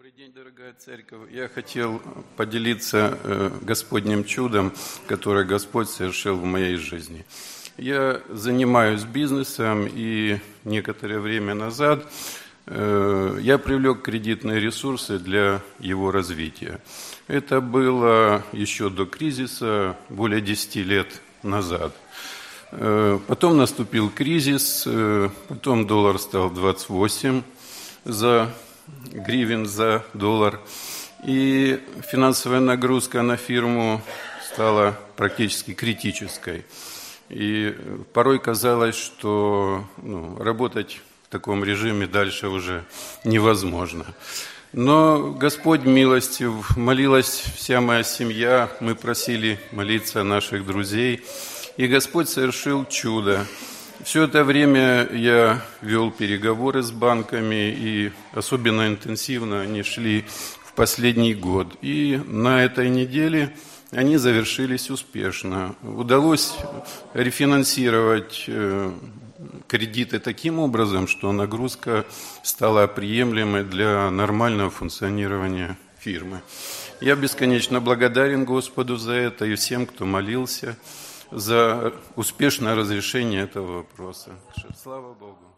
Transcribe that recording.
Добрый день, дорогая церковь. Я хотел поделиться Господним чудом, которое Господь совершил в моей жизни. Я занимаюсь бизнесом, и некоторое время назад я привлек кредитные ресурсы для его развития. Это было еще до кризиса, более 10 лет назад. Потом наступил кризис, потом доллар стал 28 гривен за доллар, и финансовая нагрузка на фирму стала практически критической. И порой казалось, что работать в таком режиме дальше уже невозможно. Но Господь милостив, молилась вся моя семья, мы просили молиться наших друзей, и Господь совершил чудо. Все это время я вел переговоры с банками, и особенно интенсивно они шли в последний год. И на этой неделе они завершились успешно. Удалось рефинансировать кредиты таким образом, что нагрузка стала приемлемой для нормального функционирования фирмы. Я бесконечно благодарен Господу за это и всем, кто молился за успешное разрешение этого вопроса. Слава Богу.